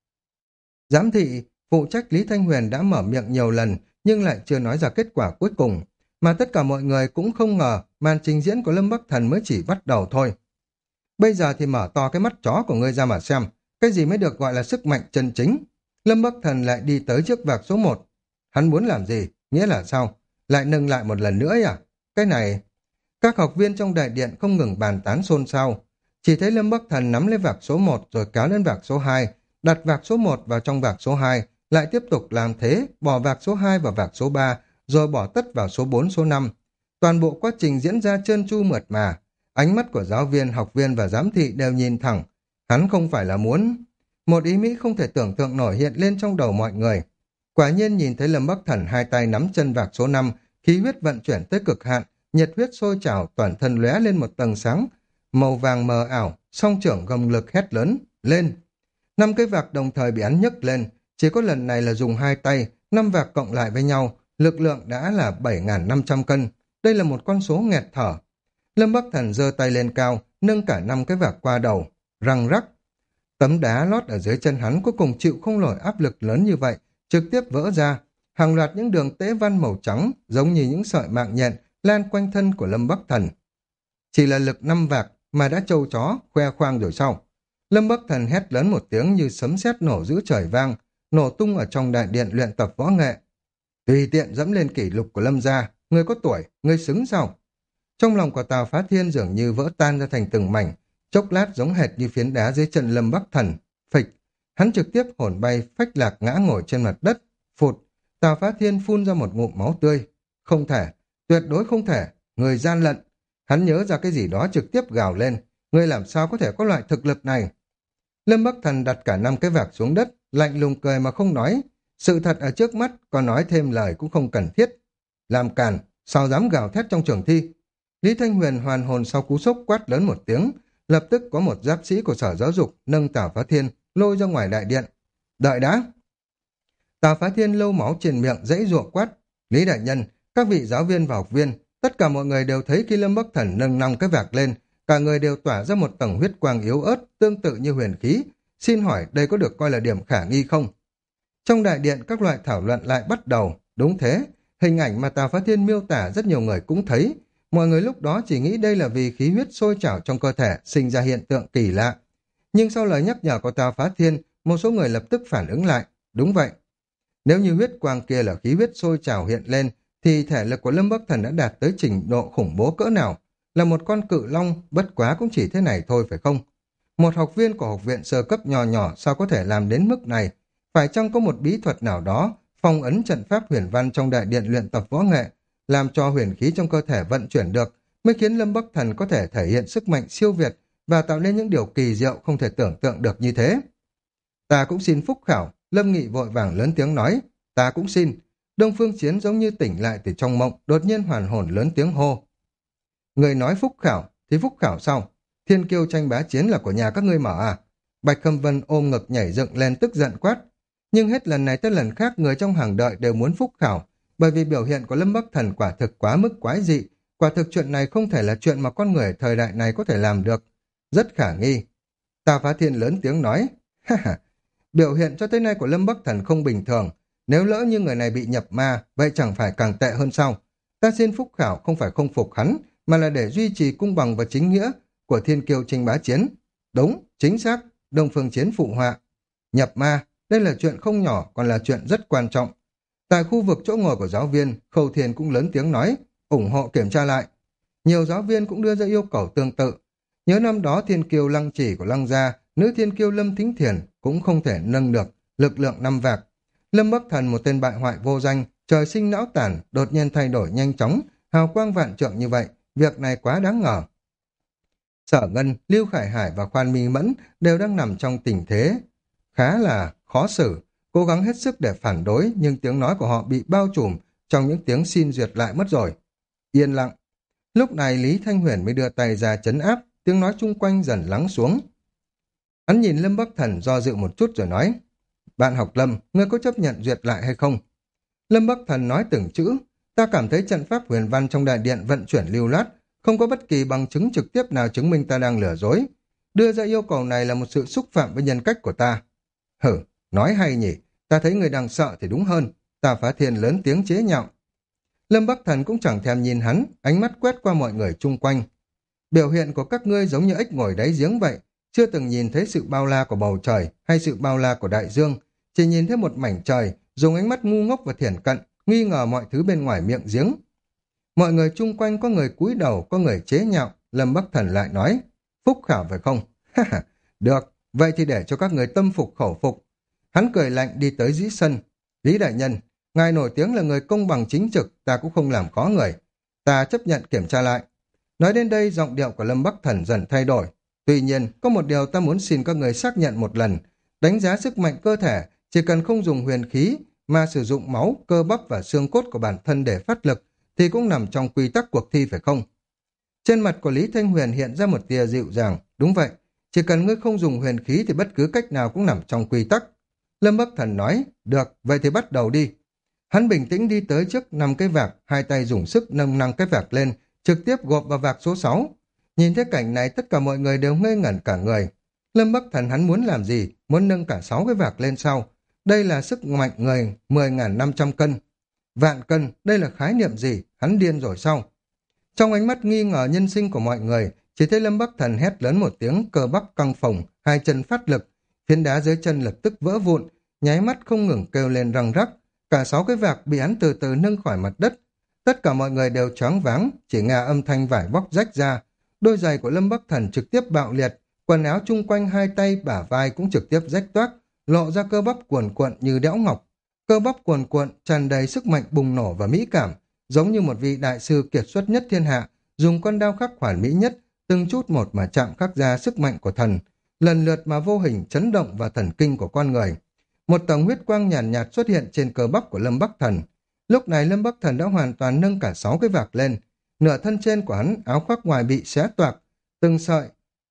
Giám thị, phụ trách Lý Thanh Huyền đã mở miệng nhiều lần, nhưng lại chưa nói ra kết quả cuối cùng. Mà tất cả mọi người cũng không ngờ màn trình diễn của Lâm Bắc Thần mới chỉ bắt đầu thôi. Bây giờ thì mở to cái mắt chó của ngươi ra mà xem, cái gì mới được gọi là sức mạnh chân chính. Lâm Bắc Thần lại đi tới trước vạc số một. Hắn muốn làm gì? Nghĩa là sao? Lại nâng lại một lần nữa à? Cái này... Các học viên trong đại điện không ngừng bàn tán xôn xao. Chỉ thấy Lâm Bắc Thần nắm lấy vạc số một rồi kéo lên vạc số hai, đặt vạc số một vào trong vạc số hai, lại tiếp tục làm thế, bỏ vạc số hai vào vạc số ba, rồi bỏ tất vào số bốn, số năm. Toàn bộ quá trình diễn ra trơn tru mượt mà. Ánh mắt của giáo viên, học viên và giám thị đều nhìn thẳng. Hắn không phải là muốn... Một ý nghĩ không thể tưởng tượng nổi hiện lên trong đầu mọi người. Quả nhiên nhìn thấy Lâm Bắc Thần hai tay nắm chân vạc số năm, khí huyết vận chuyển tới cực hạn, nhiệt huyết sôi trào, toàn thân lóe lên một tầng sáng màu vàng mờ ảo, song trưởng gầm lực hét lớn, lên. Năm cái vạc đồng thời bị hắn nhấc lên, chỉ có lần này là dùng hai tay, năm vạc cộng lại với nhau, lực lượng đã là bảy nghìn năm trăm cân. Đây là một con số nghẹt thở. Lâm Bắc Thần giơ tay lên cao, nâng cả năm cái vạc qua đầu, răng rắc. Tấm đá lót ở dưới chân hắn cuối cùng chịu không nổi áp lực lớn như vậy, trực tiếp vỡ ra. Hàng loạt những đường tế văn màu trắng, giống như những sợi mạng nhện, lan quanh thân của Lâm Bắc Thần. Chỉ là lực năm vạc mà đã trâu chó, khoe khoang rồi sao? Lâm Bắc Thần hét lớn một tiếng như sấm sét nổ giữa trời vang, nổ tung ở trong đại điện luyện tập võ nghệ. Tùy tiện dẫm lên kỷ lục của Lâm gia, người có tuổi, người xứng sao? Trong lòng của Tào Phá Thiên dường như vỡ tan ra thành từng mảnh, chốc lát giống hệt như phiến đá dưới chân Lâm Bắc Thần. Phịch, hắn trực tiếp hồn bay phách lạc ngã ngồi trên mặt đất. Phụt, Tào Phá Thiên phun ra một ngụm máu tươi. Không thể, tuyệt đối không thể, người gian lận. Hắn nhớ ra cái gì đó trực tiếp gào lên. Ngươi làm sao có thể có loại thực lực này? Lâm Bắc Thần đặt cả năm cái vạc xuống đất, lạnh lùng cười mà không nói. Sự thật ở trước mắt, có nói thêm lời cũng không cần thiết. Làm càn, sao dám gào thét trong trường thi? Lý Thanh Huyền hoàn hồn sau cú sốc quát lớn một tiếng. Lập tức có một giáp sĩ của sở giáo dục nâng Tào Phá Thiên lôi ra ngoài đại điện. Đợi đã! Tào Phá Thiên lâu máu trên miệng dãy ruộng quát. Lý đại nhân, các vị giáo viên và học viên, tất cả mọi người đều thấy khi Lâm Bắc Thần nâng năm cái vạc lên, cả người đều tỏa ra một tầng huyết quang yếu ớt, tương tự như huyền khí. Xin hỏi đây có được coi là điểm khả nghi không? Trong đại điện các loại thảo luận lại bắt đầu. Đúng thế, hình ảnh mà Tào Phá Thiên miêu tả rất nhiều người cũng thấy. Mọi người lúc đó chỉ nghĩ đây là vì khí huyết sôi trào trong cơ thể sinh ra hiện tượng kỳ lạ. Nhưng sau lời nhắc nhở của Tào Phá Thiên, một số người lập tức phản ứng lại. Đúng vậy. Nếu như huyết quang kia là khí huyết sôi trào hiện lên, thì thể lực của Lâm Bắc Thần đã đạt tới trình độ khủng bố cỡ nào? Là một con cự long, bất quá cũng chỉ thế này thôi phải không? Một học viên của học viện sơ cấp nhỏ nhỏ sao có thể làm đến mức này? Phải chăng có một bí thuật nào đó, phong ấn trận pháp huyền văn trong đại điện luyện tập võ nghệ, làm cho huyền khí trong cơ thể vận chuyển được, mới khiến Lâm Bắc Thần có thể thể hiện sức mạnh siêu việt và tạo nên những điều kỳ diệu không thể tưởng tượng được như thế? Ta cũng xin phúc khảo. Lâm Nghị vội vàng lớn tiếng nói. Ta cũng xin. Đông Phương Chiến giống như tỉnh lại từ trong mộng, đột nhiên hoàn hồn lớn tiếng hô. Người nói phúc khảo, thì phúc khảo sao? Thiên kiêu tranh bá chiến là của nhà các ngươi mở à? Bạch Khâm Vân ôm ngực nhảy dựng lên tức giận quát. Nhưng hết lần này tới lần khác người trong hàng đợi đều muốn phúc khảo, bởi vì biểu hiện của Lâm Bắc Thần quả thực quá mức quái dị. Quả thực chuyện này không thể là chuyện mà con người thời đại này có thể làm được. rất khả nghi. Tào Phá Thiên lớn tiếng nói, ha ha, biểu hiện cho tới nay của Lâm Bắc Thần không bình thường. Nếu lỡ như người này bị nhập ma, vậy chẳng phải càng tệ hơn sao? Ta xin phúc khảo không phải không phục hắn, mà là để duy trì cung bằng và chính nghĩa của thiên kiêu tranh bá chiến. Đúng, chính xác, Đông Phương Chiến phụ họa. Nhập ma, đây là chuyện không nhỏ, còn là chuyện rất quan trọng. Tại khu vực chỗ ngồi của giáo viên, Khâu Thiên cũng lớn tiếng nói, ủng hộ kiểm tra lại. Nhiều giáo viên cũng đưa ra yêu cầu tương tự. Nhớ năm đó thiên kiêu Lăng Chỉ của Lăng Gia, nữ thiên kiêu Lâm Thính Thiền cũng không thể nâng được lực lượng năm vạc. Lâm Bắc Thần, một tên bại hoại vô danh, trời sinh não tản, đột nhiên thay đổi nhanh chóng, hào quang vạn trượng như vậy, việc này quá đáng ngờ. Sở Ngân, Lưu Khải Hải và Khoan Mi Mẫn đều đang nằm trong tình thế khá là khó xử, cố gắng hết sức để phản đối, nhưng tiếng nói của họ bị bao trùm trong những tiếng xin duyệt lại mất rồi. Yên lặng. Lúc này Lý Thanh Huyền mới đưa tay ra trấn áp, tiếng nói chung quanh dần lắng xuống. Hắn nhìn Lâm Bắc Thần do dự một chút rồi nói, bạn học Lâm, ngươi có chấp nhận duyệt lại hay không? Lâm Bắc Thần nói từng chữ, ta cảm thấy trận pháp huyền văn trong đại điện vận chuyển lưu loát, không có bất kỳ bằng chứng trực tiếp nào chứng minh ta đang lừa dối. Đưa ra yêu cầu này là một sự xúc phạm với nhân cách của ta. Hử, nói hay nhỉ, ta thấy người đang sợ thì đúng hơn. Tào Phá Thiên lớn tiếng chế nhạo. Lâm Bắc Thần cũng chẳng thèm nhìn hắn, ánh mắt quét qua mọi người chung quanh. Biểu hiện của các ngươi giống như ếch ngồi đáy giếng vậy, chưa từng nhìn thấy sự bao la của bầu trời hay sự bao la của đại dương, chỉ nhìn thấy một mảnh trời, dùng ánh mắt ngu ngốc và thiển cận, nghi ngờ mọi thứ bên ngoài miệng giếng. Mọi người chung quanh có người cúi đầu, có người chế nhạo, Lâm Bắc Thần lại nói, phúc khảo phải không? Ha ha, được, vậy thì để cho các người tâm phục khẩu phục. Hắn cười lạnh đi tới dĩ sân. Lý đại nhân, ngài nổi tiếng là người công bằng chính trực, ta cũng không làm khó người. Ta chấp nhận kiểm tra lại. Nói đến đây, giọng điệu của Lâm Bắc Thần dần thay đổi. Tuy nhiên, có một điều ta muốn xin các người xác nhận một lần. Đánh giá sức mạnh cơ thể, chỉ cần không dùng huyền khí, mà sử dụng máu, cơ bắp và xương cốt của bản thân để phát lực, thì cũng nằm trong quy tắc cuộc thi phải không? Trên mặt của Lý Thanh Huyền hiện ra một tia dịu dàng. Đúng vậy, chỉ cần ngươi không dùng huyền khí thì bất cứ cách nào cũng nằm trong quy tắc. Lâm Bắc Thần nói, được, vậy thì bắt đầu đi. Hắn bình tĩnh đi tới trước năm cái vạc, hai tay dùng sức nâng nâng cái vạc lên, trực tiếp gộp vào vạc số sáu. Nhìn thấy cảnh này tất cả mọi người đều ngây ngẩn cả người. Lâm Bắc Thần hắn muốn làm gì? Muốn nâng cả sáu cái vạc lên sau. Đây là sức mạnh người mười nghìn năm trăm cân. Vạn cân, đây là khái niệm gì? Hắn điên rồi sao? Trong ánh mắt nghi ngờ nhân sinh của mọi người, chỉ thấy Lâm Bắc Thần hét lớn một tiếng, cơ bắp căng phồng, hai chân phát lực, phiến đá dưới chân lập tức vỡ vụn, nháy mắt không ngừng kêu lên răng rắc. Cả sáu cái vạc bị hắn từ từ nâng khỏi mặt đất. Tất cả mọi người đều choáng váng, chỉ nghe âm thanh vải bóc rách ra. Đôi giày của Lâm Bắc Thần trực tiếp bạo liệt, quần áo chung quanh hai tay bả vai cũng trực tiếp rách toác, lộ ra cơ bắp cuồn cuộn như đẽo ngọc. Cơ bắp cuồn cuộn tràn đầy sức mạnh bùng nổ và mỹ cảm, giống như một vị đại sư kiệt xuất nhất thiên hạ, dùng con đao khắc hoàn mỹ nhất, từng chút một mà chạm khắc ra sức mạnh của thần, lần lượt mà vô hình chấn động vào thần kinh của con người. Một tầng huyết quang nhàn nhạt, nhạt xuất hiện trên cơ bắp của Lâm Bắc Thần. Lúc này Lâm Bắc Thần đã hoàn toàn nâng cả sáu cái vạc lên, nửa thân trên của hắn áo khoác ngoài bị xé toạc, từng sợi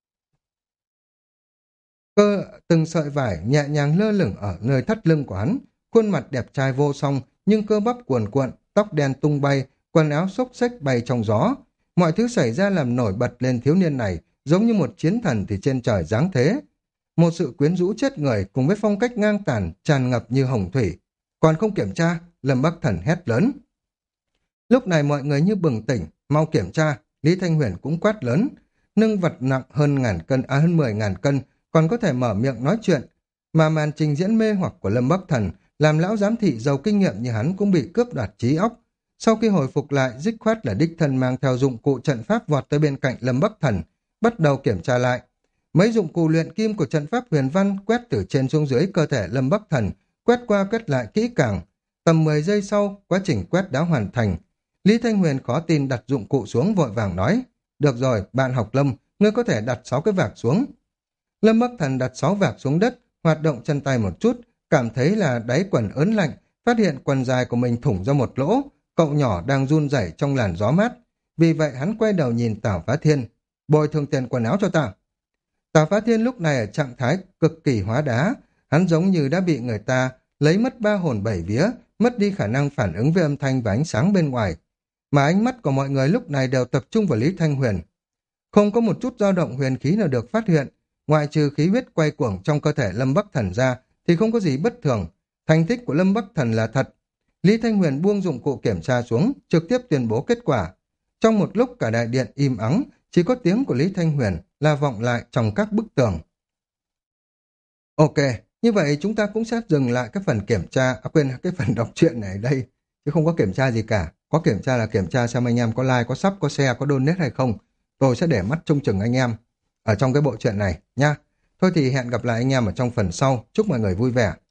cơ từng sợi vải nhẹ nhàng lơ lửng ở nơi thắt lưng của hắn, khuôn mặt đẹp trai vô song nhưng cơ bắp cuồn cuộn, tóc đen tung bay, quần áo xốc xếch bay trong gió. Mọi thứ xảy ra làm nổi bật lên thiếu niên này, giống như một chiến thần thì trên trời giáng thế. Một sự quyến rũ chết người cùng với phong cách ngang tàn tràn ngập như hồng thủy. Còn không kiểm tra, Lâm Bắc Thần hét lớn. Lúc này mọi người như bừng tỉnh, mau kiểm tra. Lý Thanh Huyền cũng quát lớn, nâng vật nặng hơn ngàn cân, à hơn mười ngàn cân, còn có thể mở miệng nói chuyện. Mà màn trình diễn mê hoặc của Lâm Bắc Thần làm lão giám thị giàu kinh nghiệm như hắn cũng bị cướp đoạt trí óc. Sau khi hồi phục lại, dứt khoát là đích thân mang theo dụng cụ trận pháp vọt tới bên cạnh Lâm Bắc Thần, bắt đầu kiểm tra lại. Mấy dụng cụ luyện kim của trận pháp huyền văn quét từ trên xuống dưới cơ thể Lâm Bắc Thần, quét qua quét lại kỹ càng. Tầm mười giây sau, quá trình quét đã hoàn thành. Lý Thanh Huyền khó tin đặt dụng cụ xuống vội vàng nói, được rồi, bạn học Lâm, ngươi có thể đặt sáu cái vạc xuống. Lâm Bắc Thần đặt sáu vạc xuống đất, hoạt động chân tay một chút, cảm thấy là đáy quần ớn lạnh, phát hiện quần dài của mình thủng ra một lỗ, cậu nhỏ đang run rẩy trong làn gió mát. Vì vậy hắn quay đầu nhìn Tào Phá Thiên, bồi thường tiền quần áo cho ta. Tào Phá Thiên lúc này ở trạng thái cực kỳ hóa đá, hắn giống như đã bị người ta lấy mất ba hồn bảy vía, mất đi khả năng phản ứng với âm thanh và ánh sáng bên ngoài. Mà ánh mắt của mọi người lúc này đều tập trung vào Lý Thanh Huyền. Không có một chút dao động huyền khí nào được phát hiện, ngoại trừ khí huyết quay cuồng trong cơ thể Lâm Bắc Thần ra thì không có gì bất thường. Thành tích của Lâm Bắc Thần là thật. Lý Thanh Huyền buông dụng cụ kiểm tra xuống, trực tiếp tuyên bố kết quả. Trong một lúc cả đại điện im ắng, chỉ có tiếng của Lý Thanh Huyền là vọng lại trong các bức tường. Ok, như vậy chúng ta cũng sẽ dừng lại cái phần kiểm tra, à quên, cái phần đọc truyện này ở đây, chứ không có kiểm tra gì cả. Có kiểm tra là kiểm tra xem anh em có like, có sub, có share, có donate hay không. Tôi sẽ để mắt trông chừng anh em ở trong cái bộ truyện này nha. Thôi thì hẹn gặp lại anh em ở trong phần sau. Chúc mọi người vui vẻ.